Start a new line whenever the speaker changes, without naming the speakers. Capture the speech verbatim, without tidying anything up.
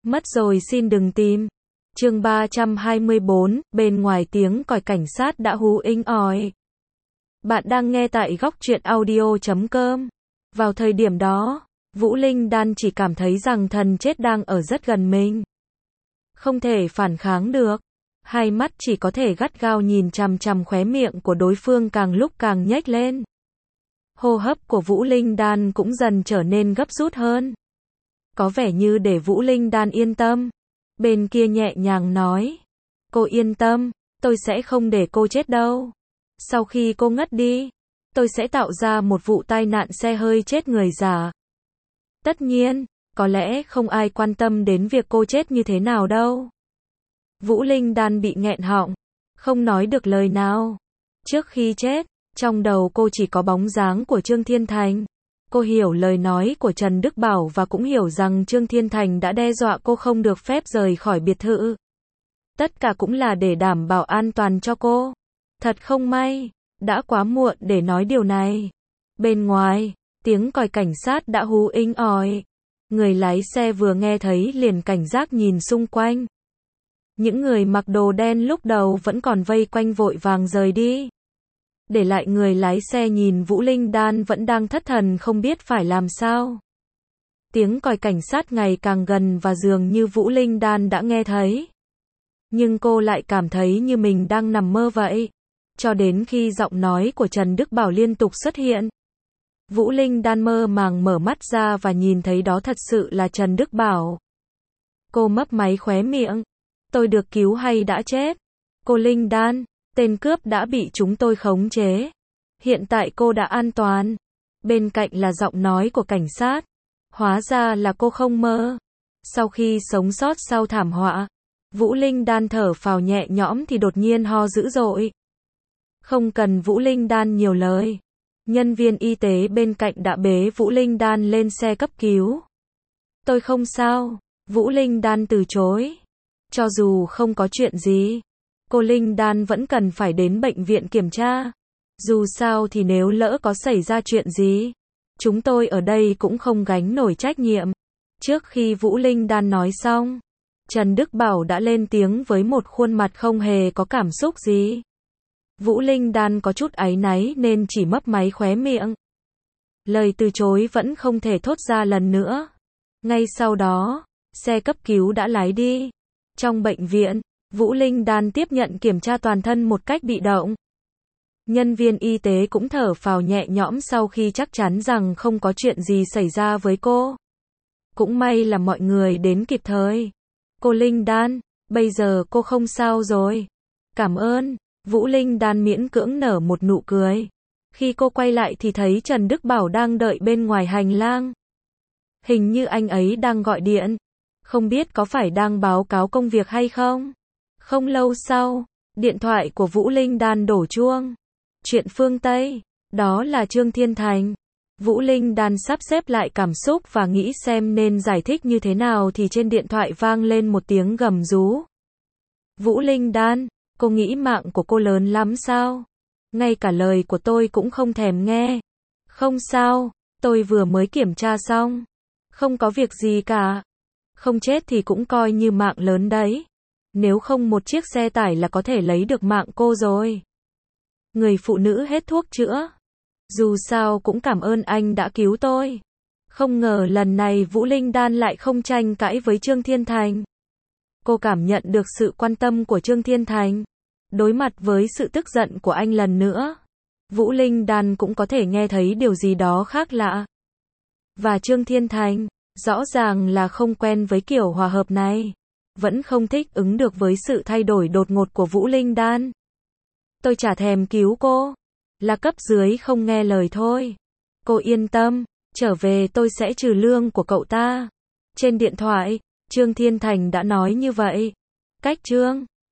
Mất rồi xin đừng tìm. Chương ba trăm hai mươi bốn, bên ngoài tiếng còi cảnh sát đã hú inh ỏi. Bạn đang nghe tại góc truyện audio chấm com. Vào thời điểm đó, Vũ Linh Đan chỉ cảm thấy rằng thần chết đang ở rất gần mình. Không thể phản kháng được. Hai mắt chỉ có thể gắt gao nhìn chằm chằm khóe miệng của đối phương càng lúc càng nhếch lên. Hô hấp của Vũ Linh Đan cũng dần trở nên gấp rút hơn. Có vẻ như để Vũ Linh Đan yên tâm. Bên kia nhẹ nhàng nói. Cô yên tâm, tôi sẽ không để cô chết đâu. Sau khi cô ngất đi, tôi sẽ tạo ra một vụ tai nạn xe hơi chết người giả. Tất nhiên, có lẽ không ai quan tâm đến việc cô chết như thế nào đâu. Vũ Linh Đan bị nghẹn họng, không nói được lời nào. Trước khi chết, trong đầu cô chỉ có bóng dáng của Trương Thiên Thành. Cô hiểu lời nói của Trần Đức Bảo và cũng hiểu rằng Trương Thiên Thành đã đe dọa cô không được phép rời khỏi biệt thự. Tất cả cũng là để đảm bảo an toàn cho cô. Thật không may, đã quá muộn để nói điều này. Bên ngoài, tiếng còi cảnh sát đã hú inh ỏi. Người lái xe vừa nghe thấy liền cảnh giác nhìn xung quanh. Những người mặc đồ đen lúc đầu vẫn còn vây quanh vội vàng rời đi. Để lại người lái xe nhìn Vũ Linh Đan vẫn đang thất thần không biết phải làm sao. Tiếng còi cảnh sát ngày càng gần và dường như Vũ Linh Đan đã nghe thấy. Nhưng cô lại cảm thấy như mình đang nằm mơ vậy. Cho đến khi giọng nói của Trần Đức Bảo liên tục xuất hiện. Vũ Linh Đan mơ màng mở mắt ra và nhìn thấy đó thật sự là Trần Đức Bảo. Cô mấp máy khóe miệng. Tôi được cứu hay đã chết? Cô Linh Đan, tên cướp đã bị chúng tôi khống chế. Hiện tại cô đã an toàn. Bên cạnh là giọng nói của cảnh sát. Hóa ra là cô không mơ. Sau khi sống sót sau thảm họa, Vũ Linh Đan thở phào nhẹ nhõm thì đột nhiên ho dữ dội. Không cần Vũ Linh Đan nhiều lời. Nhân viên y tế bên cạnh đã bế Vũ Linh Đan lên xe cấp cứu. Tôi không sao. Vũ Linh Đan từ chối. Cho dù không có chuyện gì, cô Linh Đan vẫn cần phải đến bệnh viện kiểm tra. Dù sao thì nếu lỡ có xảy ra chuyện gì, chúng tôi ở đây cũng không gánh nổi trách nhiệm. Trước khi Vũ Linh Đan nói xong, Trần Đức Bảo đã lên tiếng với một khuôn mặt không hề có cảm xúc gì. Vũ Linh Đan có chút áy náy nên chỉ mấp máy khóe miệng. Lời từ chối vẫn không thể thốt ra lần nữa. Ngay sau đó, xe cấp cứu đã lái đi. Trong bệnh viện, Vũ Linh Đan tiếp nhận kiểm tra toàn thân một cách bị động. Nhân viên y tế cũng thở phào nhẹ nhõm sau khi chắc chắn rằng không có chuyện gì xảy ra với cô. Cũng may là mọi người đến kịp thời. Cô Linh Đan, bây giờ cô không sao rồi. Cảm ơn. Vũ Linh Đan miễn cưỡng nở một nụ cười. Khi cô quay lại thì thấy Trần Đức Bảo đang đợi bên ngoài hành lang. Hình như anh ấy đang gọi điện. Không biết có phải đang báo cáo công việc hay không? Không lâu sau, điện thoại của Vũ Linh Đan đổ chuông. Chuyện phương Tây, đó là Trương Thiên Thành. Vũ Linh Đan sắp xếp lại cảm xúc và nghĩ xem nên giải thích như thế nào thì trên điện thoại vang lên một tiếng gầm rú. Vũ Linh Đan, cô nghĩ mạng của cô lớn lắm sao? Ngay cả lời của tôi cũng không thèm nghe. Không sao, tôi vừa mới kiểm tra xong. Không có việc gì cả. Không chết thì cũng coi như mạng lớn đấy. Nếu không một chiếc xe tải là có thể lấy được mạng cô rồi. Người phụ nữ hết thuốc chữa. Dù sao cũng cảm ơn anh đã cứu tôi. Không ngờ lần này Vũ Linh Đan lại không tranh cãi với Trương Thiên Thành. Cô cảm nhận được sự quan tâm của Trương Thiên Thành. Đối mặt với sự tức giận của anh lần nữa, Vũ Linh Đan cũng có thể nghe thấy điều gì đó khác lạ. Và Trương Thiên Thành, rõ ràng là không quen với kiểu hòa hợp này. Vẫn không thích ứng được với sự thay đổi đột ngột của Vũ Linh Đan. Tôi chả thèm cứu cô. Là cấp dưới không nghe lời thôi. Cô yên tâm, trở về tôi sẽ trừ lương của cậu ta. Trên điện thoại, Trương Thiên Thành đã nói như vậy. Cách Trương